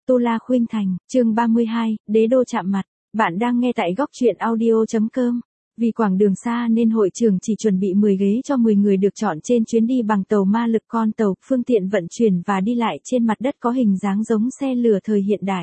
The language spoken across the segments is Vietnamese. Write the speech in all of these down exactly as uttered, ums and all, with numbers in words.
Tu La Khuynh Thành, chương ba mươi hai, Đế đô chạm mặt. Bạn đang nghe tại góc truyện audio.com. Vì quãng đường xa nên hội trường chỉ chuẩn bị mười ghế cho mười người được chọn trên chuyến đi bằng tàu ma lực. Con tàu, phương tiện vận chuyển và đi lại trên mặt đất có hình dáng giống xe lửa thời hiện đại.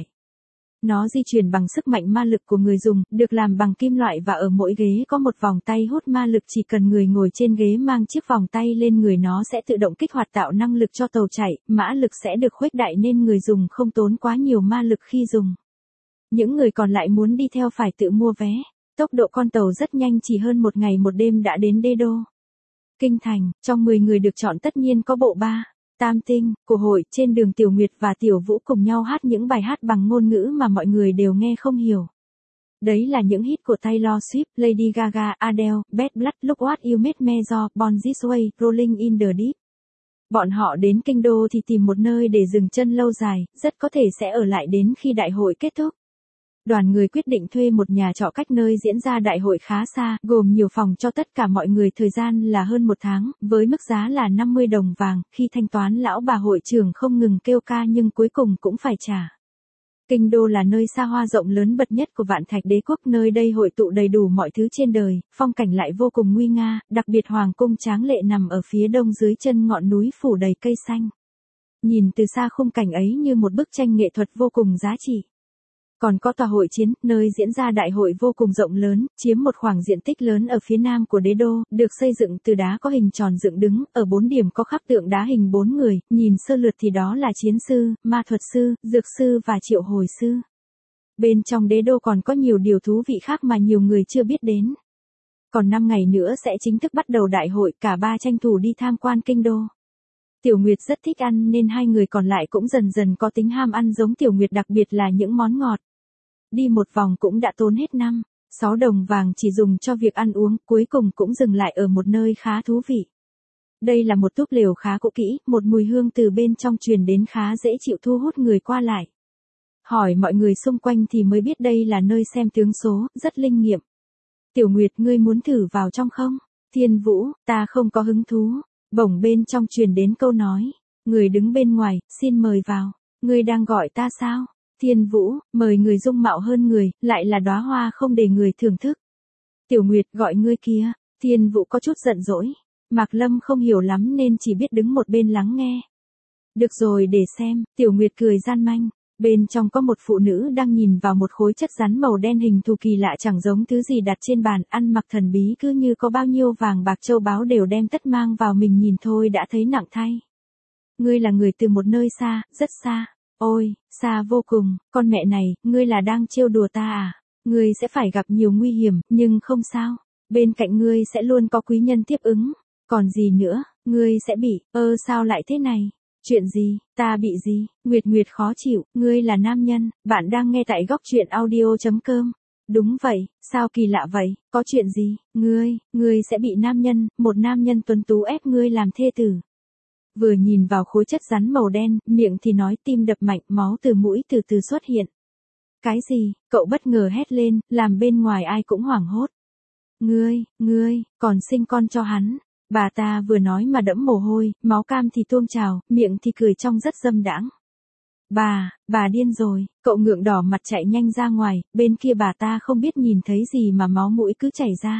Nó di chuyển bằng sức mạnh ma lực của người dùng, được làm bằng kim loại và ở mỗi ghế có một vòng tay hút ma lực. Chỉ cần người ngồi trên ghế mang chiếc vòng tay lên người, nó sẽ tự động kích hoạt tạo năng lực cho tàu chạy, mã lực sẽ được khuếch đại nên người dùng không tốn quá nhiều ma lực khi dùng. Những người còn lại muốn đi theo phải tự mua vé. Tốc độ con tàu rất nhanh, chỉ hơn một ngày một đêm đã đến Đế đô Kinh Thành. Trong mười người được chọn tất nhiên có bộ ba, tam tinh của hội. Trên đường Tiểu Nguyệt và Tiểu Vũ cùng nhau hát những bài hát bằng ngôn ngữ mà mọi người đều nghe không hiểu. Đấy là những hit của Taylor Swift, Lady Gaga, Adele, Bad Blood, Look What You Made Me Do, Born This Way, Rolling in the Deep. Bọn họ đến kinh đô thì tìm một nơi để dừng chân lâu dài, rất có thể sẽ ở lại đến khi đại hội kết thúc. Đoàn người quyết định thuê một nhà trọ cách nơi diễn ra đại hội khá xa, gồm nhiều phòng cho tất cả mọi người, thời gian là hơn một tháng, với mức giá là năm mươi đồng vàng. Khi thanh toán, lão bà hội trưởng không ngừng kêu ca nhưng cuối cùng cũng phải trả. Kinh đô là nơi xa hoa rộng lớn bậc nhất của Vạn Thạch Đế quốc, nơi đây hội tụ đầy đủ mọi thứ trên đời, phong cảnh lại vô cùng nguy nga, đặc biệt hoàng cung tráng lệ nằm ở phía đông dưới chân ngọn núi phủ đầy cây xanh. Nhìn từ xa khung cảnh ấy như một bức tranh nghệ thuật vô cùng giá trị. Còn có tòa hội chiến, nơi diễn ra đại hội vô cùng rộng lớn, chiếm một khoảng diện tích lớn ở phía nam của đế đô, được xây dựng từ đá có hình tròn dựng đứng, ở bốn điểm có khắc tượng đá hình bốn người, nhìn sơ lược thì đó là chiến sư, ma thuật sư, dược sư và triệu hồi sư. Bên trong đế đô còn có nhiều điều thú vị khác mà nhiều người chưa biết đến. Còn năm ngày nữa sẽ chính thức bắt đầu đại hội, cả ba tranh thủ đi tham quan kinh đô. Tiểu Nguyệt rất thích ăn nên hai người còn lại cũng dần dần có tính ham ăn giống Tiểu Nguyệt, đặc biệt là những món ngọt. Đi một vòng cũng đã tốn hết năm, sáu đồng vàng chỉ dùng cho việc ăn uống, cuối cùng cũng dừng lại ở một nơi khá thú vị. Đây là một túp lều khá cũ kỹ, một mùi hương từ bên trong truyền đến khá dễ chịu, thu hút người qua lại. Hỏi mọi người xung quanh thì mới biết đây là nơi xem tướng số, rất linh nghiệm. Tiểu Nguyệt, ngươi muốn thử vào trong không? Thiên Vũ, ta không có hứng thú. Bỗng bên trong truyền đến câu nói, người đứng bên ngoài, xin mời vào. Ngươi đang gọi ta sao? Thiên Vũ, mời người dung mạo hơn người, lại là đóa hoa không để người thưởng thức. Tiểu Nguyệt, gọi ngươi kia. Thiên Vũ có chút giận dỗi. Mạc Lâm không hiểu lắm nên chỉ biết đứng một bên lắng nghe. Được rồi, để xem. Tiểu Nguyệt cười gian manh. Bên trong có một phụ nữ đang nhìn vào một khối chất rắn màu đen hình thù kỳ lạ, chẳng giống thứ gì đặt trên bàn, ăn mặc thần bí, cứ như có bao nhiêu vàng bạc châu báu đều đem tất mang vào mình, nhìn thôi đã thấy nặng thay. Ngươi là người từ một nơi xa, rất xa. Ôi, xa vô cùng, con mẹ này, ngươi là đang trêu đùa ta à? Ngươi sẽ phải gặp nhiều nguy hiểm, nhưng không sao. Bên cạnh ngươi sẽ luôn có quý nhân tiếp ứng. Còn gì nữa, ngươi sẽ bị, ơ sao lại thế này? Chuyện gì, ta bị gì? Nguyệt Nguyệt khó chịu, ngươi là nam nhân, bạn đang nghe tại góc truyện audio.com. Đúng vậy, sao kỳ lạ vậy, có chuyện gì? Ngươi, ngươi sẽ bị nam nhân, một nam nhân tuấn tú ép ngươi làm thê tử. Vừa nhìn vào khối chất rắn màu đen, miệng thì nói, tim đập mạnh, máu từ mũi từ từ xuất hiện. Cái gì? Cậu bất ngờ hét lên, làm bên ngoài ai cũng hoảng hốt. Ngươi, ngươi, còn sinh con cho hắn. Bà ta vừa nói mà đẫm mồ hôi, máu cam thì tuôn trào, miệng thì cười trông rất dâm đãng. Bà, bà điên rồi, cậu ngượng đỏ mặt chạy nhanh ra ngoài, bên kia bà ta không biết nhìn thấy gì mà máu mũi cứ chảy ra.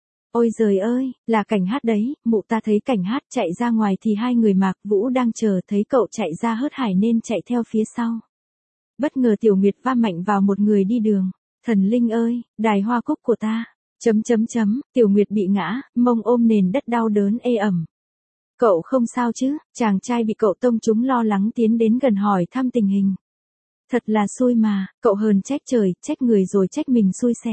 Ôi giời ơi, là Cảnh Hát đấy, mụ ta thấy Cảnh Hát chạy ra ngoài thì hai người Mạc Vũ đang chờ, thấy cậu chạy ra hớt hải nên chạy theo phía sau. Bất ngờ Tiểu Nguyệt va mạnh vào một người đi đường. Thần linh ơi, đài hoa cúc của ta. Chấm chấm chấm, Tiểu Nguyệt bị ngã, mông ôm nền đất đau đớn ê ẩm. Cậu không sao chứ? Chàng trai bị cậu tông trúng lo lắng tiến đến gần hỏi thăm tình hình. Thật là xui mà, cậu hờn trách trời, trách người rồi trách mình xui xẻ.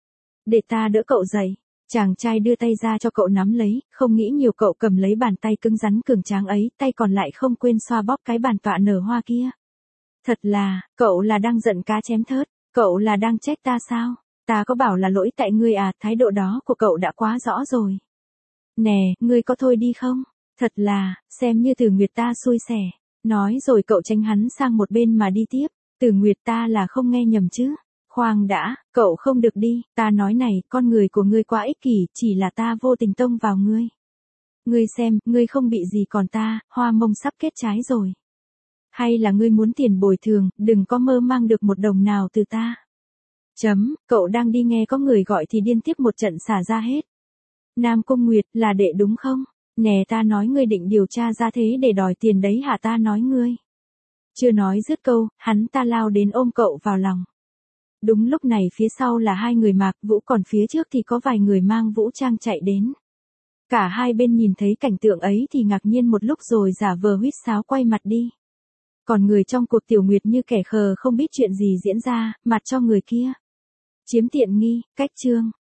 Để ta đỡ cậu dậy. Chàng trai đưa tay ra cho cậu nắm lấy, không nghĩ nhiều cậu cầm lấy bàn tay cứng rắn cường tráng ấy, tay còn lại không quên xoa bóp cái bàn tọa nở hoa kia. Thật là, cậu là đang giận cá chém thớt, cậu là đang trách ta sao? Ta có bảo là lỗi tại ngươi à, thái độ đó của cậu đã quá rõ rồi. Nè, ngươi có thôi đi không? Thật là, xem như Từ Nguyệt ta xui xẻ. Nói rồi cậu tránh hắn sang một bên mà đi tiếp. Từ Nguyệt ta là không nghe nhầm chứ? Khoan đã, cậu không được đi, ta nói này, con người của ngươi quá ích kỷ, chỉ là ta vô tình tông vào ngươi. Ngươi xem, ngươi không bị gì còn ta, hoa mông sắp kết trái rồi. Hay là ngươi muốn tiền bồi thường, đừng có mơ mang được một đồng nào từ ta. Chấm, cậu đang đi nghe có người gọi thì điên tiếp một trận xả ra hết. Nam Cung Nguyệt, là đệ đúng không? Nè ta nói ngươi định điều tra ra thế để đòi tiền đấy hả, ta nói ngươi. Chưa nói dứt câu, hắn ta lao đến ôm cậu vào lòng. Đúng lúc này phía sau là hai người Mạc Vũ, còn phía trước thì có vài người mang vũ trang chạy đến. Cả hai bên nhìn thấy cảnh tượng ấy thì ngạc nhiên một lúc rồi giả vờ huýt sáo quay mặt đi. Còn người trong cuộc Tiểu Nguyệt như kẻ khờ không biết chuyện gì diễn ra, mặt cho người kia. Chiếm tiện nghi, cách chương.